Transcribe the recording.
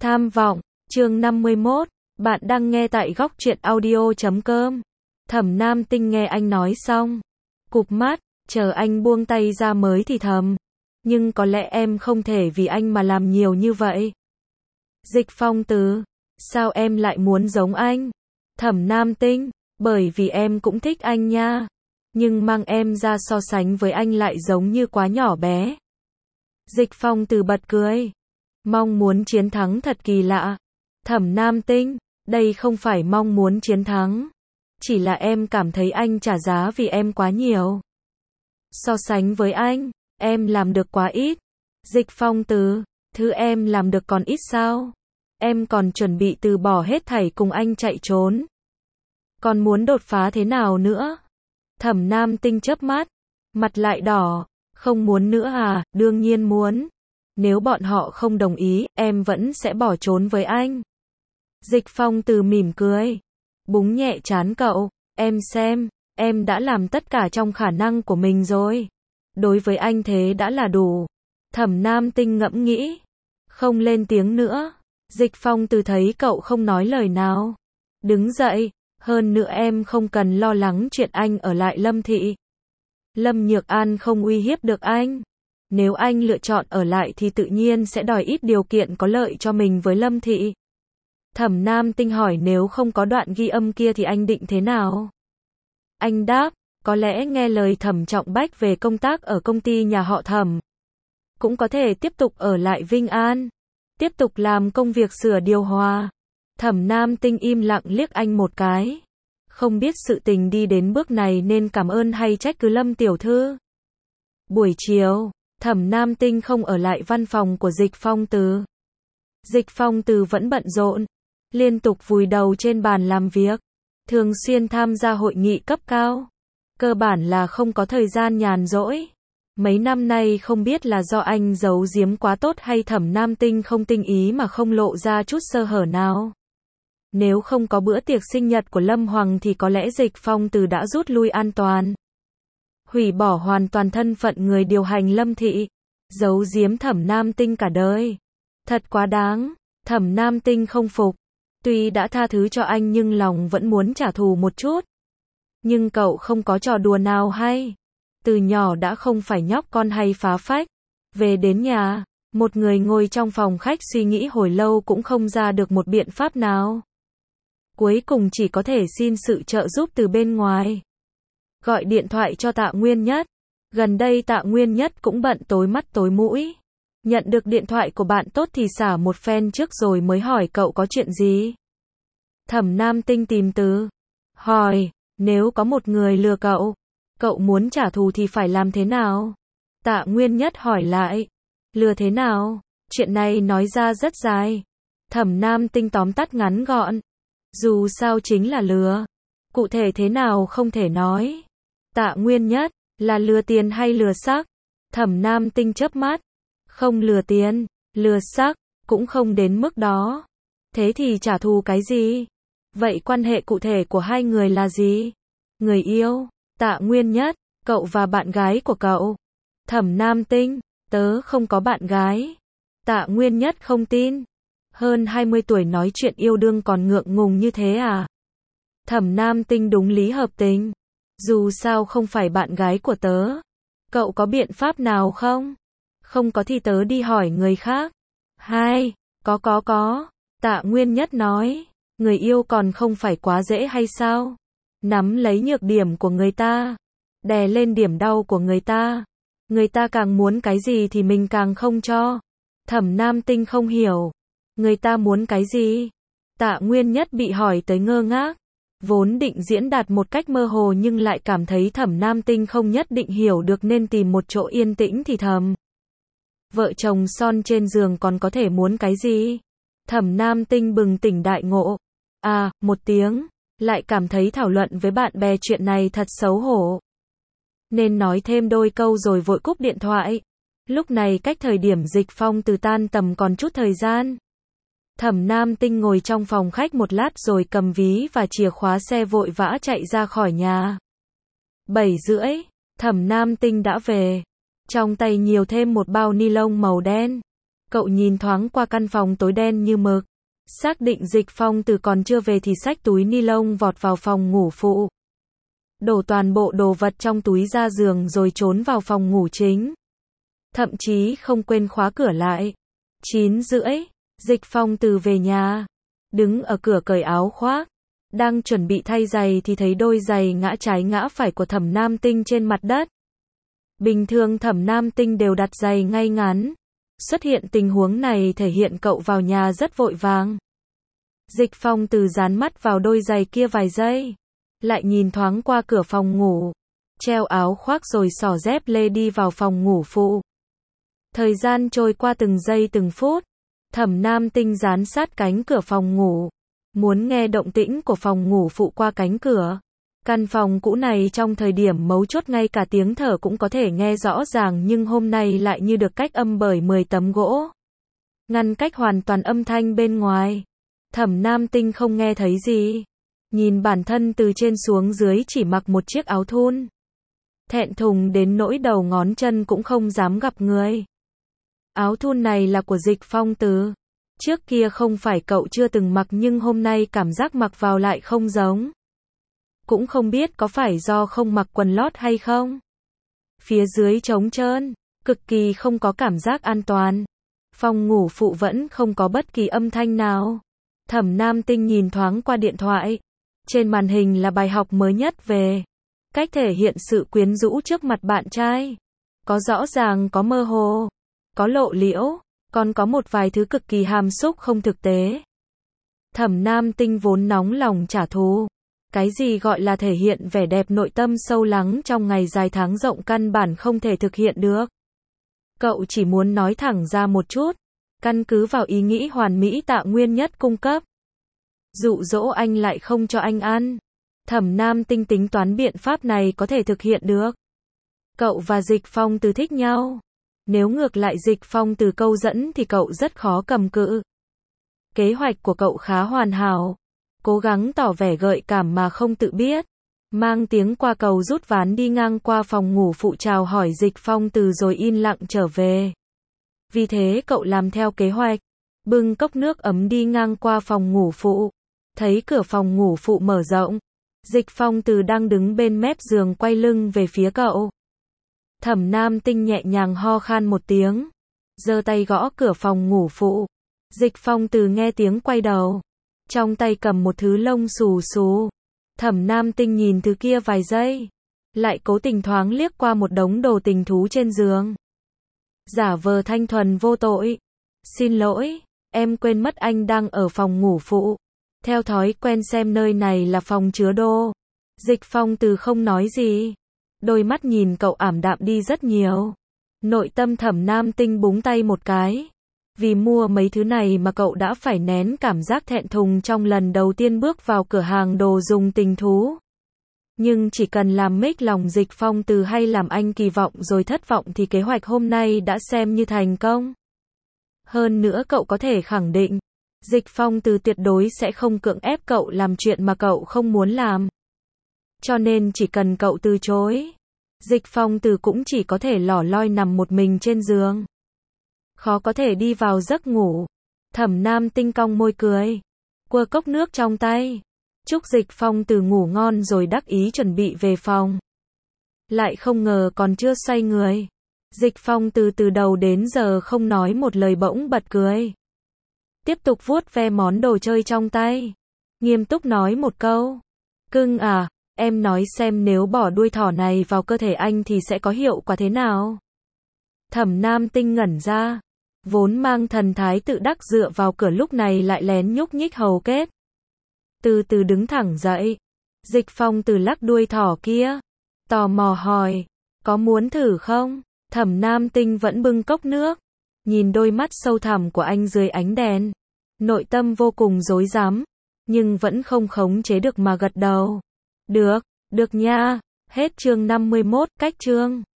Tham vọng, chương 51, bạn đang nghe tại góc truyện audio.com. Thẩm Nam Tinh nghe anh nói xong, cụp mắt, chờ anh buông tay ra mới thì thầm. Nhưng có lẽ em không thể vì anh mà làm nhiều như vậy. Dịch Phong Từ, sao em lại muốn giống anh? Thẩm Nam Tinh, bởi vì em cũng thích anh nha. Nhưng mang em ra so sánh với anh lại giống như quá nhỏ bé. Dịch Phong Từ bật cười. Mong muốn chiến thắng thật kỳ lạ. Thẩm Nam Tinh, đây không phải mong muốn chiến thắng. Chỉ là em cảm thấy anh trả giá vì em quá nhiều. So sánh với anh, em làm được quá ít. Dịch Phong Từ, thứ em làm được còn ít sao? Em còn chuẩn bị từ bỏ hết thảy cùng anh chạy trốn. Còn muốn đột phá thế nào nữa? Thẩm Nam Tinh chớp mắt, mặt lại đỏ. Không muốn nữa à? Đương nhiên muốn. Nếu bọn họ không đồng ý, em vẫn sẽ bỏ trốn với anh. Dịch Phong Từ mỉm cười, búng nhẹ trán cậu. Em xem, em đã làm tất cả trong khả năng của mình rồi. Đối với anh thế đã là đủ. Thẩm Nam Tinh ngẫm nghĩ, không lên tiếng nữa. Dịch Phong Từ thấy cậu không nói lời nào, đứng dậy. Hơn nữa em không cần lo lắng chuyện anh ở lại Lâm Thị. Lâm Nhược An không uy hiếp được anh. Nếu anh lựa chọn ở lại thì tự nhiên sẽ đòi ít điều kiện có lợi cho mình với Lâm Thị. Thẩm Nam Tinh hỏi nếu không có đoạn ghi âm kia thì anh định thế nào? Anh đáp, có lẽ nghe lời Thẩm Trọng Bách về công tác ở công ty nhà họ Thẩm. Cũng có thể tiếp tục ở lại Vinh An. Tiếp tục làm công việc sửa điều hòa. Thẩm Nam Tinh im lặng liếc anh một cái. Không biết sự tình đi đến bước này nên cảm ơn hay trách cứ Lâm tiểu thư. Buổi chiều, Thẩm Nam Tinh không ở lại văn phòng của Dịch Phong Từ. Dịch Phong Từ vẫn bận rộn, liên tục vùi đầu trên bàn làm việc, thường xuyên tham gia hội nghị cấp cao. Cơ bản là không có thời gian nhàn rỗi. Mấy năm nay không biết là do anh giấu giếm quá tốt hay Thẩm Nam Tinh không tinh ý mà không lộ ra chút sơ hở nào. Nếu không có bữa tiệc sinh nhật của Lâm Hoàng thì có lẽ Dịch Phong Từ đã rút lui an toàn. Hủy bỏ hoàn toàn thân phận người điều hành Lâm Thị. Giấu giếm Thẩm Nam Tinh cả đời. Thật quá đáng. Thẩm Nam Tinh không phục. Tuy đã tha thứ cho anh nhưng lòng vẫn muốn trả thù một chút. Nhưng cậu không có trò đùa nào hay. Từ nhỏ đã không phải nhóc con hay phá phách. Về đến nhà, một người ngồi trong phòng khách suy nghĩ hồi lâu cũng không ra được một biện pháp nào. Cuối cùng chỉ có thể xin sự trợ giúp từ bên ngoài. Gọi điện thoại cho Tạ Nguyên Nhất. Gần đây Tạ Nguyên Nhất cũng bận tối mắt tối mũi. Nhận được điện thoại của bạn tốt thì xả một phen trước rồi mới hỏi cậu có chuyện gì. Thẩm Nam Tinh tìm từ. Hỏi, nếu có một người lừa cậu, cậu muốn trả thù thì phải làm thế nào? Tạ Nguyên Nhất hỏi lại. Lừa thế nào? Chuyện này nói ra rất dài. Thẩm Nam Tinh tóm tắt ngắn gọn. Dù sao chính là lừa. Cụ thể thế nào không thể nói. Tạ Nguyên Nhất, là lừa tiền hay lừa xác? Thẩm Nam Tinh chớp mắt. Không lừa tiền, lừa xác, cũng không đến mức đó. Thế thì trả thù cái gì? Vậy quan hệ cụ thể của hai người là gì? Người yêu, Tạ Nguyên Nhất, cậu và bạn gái của cậu. Thẩm Nam Tinh, tớ không có bạn gái. Tạ Nguyên Nhất không tin. Hơn 20 tuổi nói chuyện yêu đương còn ngượng ngùng như thế à? Thẩm Nam Tinh đúng lý hợp tình. Dù sao không phải bạn gái của tớ. Cậu có biện pháp nào không? Không có thì tớ đi hỏi người khác. Có. Tạ Nguyên Nhất nói. Người yêu còn không phải quá dễ hay sao? Nắm lấy nhược điểm của người ta. Đè lên điểm đau của người ta. Người ta càng muốn cái gì thì mình càng không cho. Thẩm Nam Tinh không hiểu. Người ta muốn cái gì? Tạ Nguyên Nhất bị hỏi tới ngơ ngác. Vốn định diễn đạt một cách mơ hồ nhưng lại cảm thấy Thẩm Nam Tinh không nhất định hiểu được nên tìm một chỗ yên tĩnh thì thầm. Vợ chồng son trên giường còn có thể muốn cái gì? Thẩm Nam Tinh bừng tỉnh đại ngộ. À, một tiếng, lại cảm thấy thảo luận với bạn bè chuyện này thật xấu hổ. Nên nói thêm đôi câu rồi vội cúp điện thoại. Lúc này cách thời điểm Dịch Phong Từ tan tầm còn chút thời gian. Thẩm Nam Tinh ngồi trong phòng khách một lát rồi cầm ví và chìa khóa xe vội vã chạy ra khỏi nhà. 7:30, Thẩm Nam Tinh đã về. Trong tay nhiều thêm một bao ni lông màu đen. Cậu nhìn thoáng qua căn phòng tối đen như mực. Xác định Dịch Phong Từ còn chưa về thì xách túi ni lông vọt vào phòng ngủ phụ. Đổ toàn bộ đồ vật trong túi ra giường rồi trốn vào phòng ngủ chính. Thậm chí không quên khóa cửa lại. 9:30, Dịch Phong Từ về nhà. Đứng ở cửa cởi áo khoác. Đang chuẩn bị thay giày thì thấy đôi giày ngã trái ngã phải của Thẩm Nam Tinh trên mặt đất. Bình thường Thẩm Nam Tinh đều đặt giày ngay ngắn. Xuất hiện tình huống này thể hiện cậu vào nhà rất vội vàng. Dịch Phong Từ dán mắt vào đôi giày kia vài giây. Lại nhìn thoáng qua cửa phòng ngủ. Treo áo khoác rồi xỏ dép lê đi vào phòng ngủ phụ. Thời gian trôi qua từng giây từng phút. Thẩm Nam Tinh dán sát cánh cửa phòng ngủ. Muốn nghe động tĩnh của phòng ngủ phụ qua cánh cửa. Căn phòng cũ này trong thời điểm mấu chốt ngay cả tiếng thở cũng có thể nghe rõ ràng nhưng hôm nay lại như được cách âm bởi 10 tấm gỗ. Ngăn cách hoàn toàn âm thanh bên ngoài. Thẩm Nam Tinh không nghe thấy gì. Nhìn bản thân từ trên xuống dưới chỉ mặc một chiếc áo thun. Thẹn thùng đến nỗi đầu ngón chân cũng không dám gặp người. Áo thun này là của Dịch Phong Từ. Trước kia không phải cậu chưa từng mặc nhưng hôm nay cảm giác mặc vào lại không giống. Cũng không biết có phải do không mặc quần lót hay không. Phía dưới trống trơn, cực kỳ không có cảm giác an toàn. Phòng ngủ phụ vẫn không có bất kỳ âm thanh nào. Thẩm Nam Tinh nhìn thoáng qua điện thoại. Trên màn hình là bài học mới nhất về cách thể hiện sự quyến rũ trước mặt bạn trai. Có rõ ràng, có mơ hồ, có lộ liễu, còn có một vài thứ cực kỳ hàm xúc không thực tế. Thẩm Nam Tinh vốn nóng lòng trả thù. Cái gì gọi là thể hiện vẻ đẹp nội tâm sâu lắng trong ngày dài tháng rộng căn bản không thể thực hiện được. Cậu chỉ muốn nói thẳng ra một chút, căn cứ vào ý nghĩ hoàn mỹ Tạ Nguyên Nhất cung cấp. Dụ dỗ anh lại không cho anh ăn. Thẩm Nam Tinh tính toán biện pháp này có thể thực hiện được. Cậu và Dịch Phong Từ thích nhau. Nếu ngược lại Dịch Phong Từ câu dẫn thì cậu rất khó cầm cự. Kế hoạch của cậu khá hoàn hảo. Cố gắng tỏ vẻ gợi cảm mà không tự biết. Mang tiếng qua cầu rút ván đi ngang qua phòng ngủ phụ chào hỏi Dịch Phong Từ rồi yên lặng trở về. Vì thế cậu làm theo kế hoạch. Bưng cốc nước ấm đi ngang qua phòng ngủ phụ. Thấy cửa phòng ngủ phụ mở rộng. Dịch Phong Từ đang đứng bên mép giường quay lưng về phía cậu. Thẩm Nam Tinh nhẹ nhàng ho khan một tiếng. Giơ tay gõ cửa phòng ngủ phụ. Dịch Phong Từ nghe tiếng quay đầu. Trong tay cầm một thứ lông xù xù. Thẩm Nam Tinh nhìn thứ kia vài giây. Lại cố tình thoáng liếc qua một đống đồ tình thú trên giường. Giả vờ thanh thuần vô tội. Xin lỗi, em quên mất anh đang ở phòng ngủ phụ. Theo thói quen xem nơi này là phòng chứa đồ. Dịch Phong Từ không nói gì. Đôi mắt nhìn cậu ảm đạm đi rất nhiều. Nội tâm Thẩm Nam Tinh búng tay một cái. Vì mua mấy thứ này mà cậu đã phải nén cảm giác thẹn thùng trong lần đầu tiên bước vào cửa hàng đồ dùng tình thú. Nhưng chỉ cần làm mếch lòng Dịch Phong Từ hay làm anh kỳ vọng rồi thất vọng thì kế hoạch hôm nay đã xem như thành công. Hơn nữa cậu có thể khẳng định, Dịch Phong Từ tuyệt đối sẽ không cưỡng ép cậu làm chuyện mà cậu không muốn làm. Cho nên chỉ cần cậu từ chối, Dịch Phong Từ cũng chỉ có thể lỏ loi nằm một mình trên giường. Khó có thể đi vào giấc ngủ. Thẩm Nam Tinh cong môi cười. Quơ cốc nước trong tay. Chúc Dịch Phong Từ ngủ ngon rồi đắc ý chuẩn bị về phòng. Lại không ngờ còn chưa xoay người. Dịch Phong Từ từ đầu đến giờ không nói một lời bỗng bật cười. Tiếp tục vuốt ve món đồ chơi trong tay. Nghiêm túc nói một câu. Cưng à, em nói xem nếu bỏ đuôi thỏ này vào cơ thể anh thì sẽ có hiệu quả thế nào? Thẩm Nam Tinh ngẩn ra. Vốn mang thần thái tự đắc dựa vào cửa lúc này lại lén nhúc nhích hầu kết. Từ từ đứng thẳng dậy. Dịch Phong Từ lắc đuôi thỏ kia. Tò mò hỏi. Có muốn thử không? Thẩm Nam Tinh vẫn bưng cốc nước. Nhìn đôi mắt sâu thẳm của anh dưới ánh đèn. Nội tâm vô cùng rối rắm. Nhưng vẫn không khống chế được mà gật đầu. Được nha. Hết chương 51, cách chương.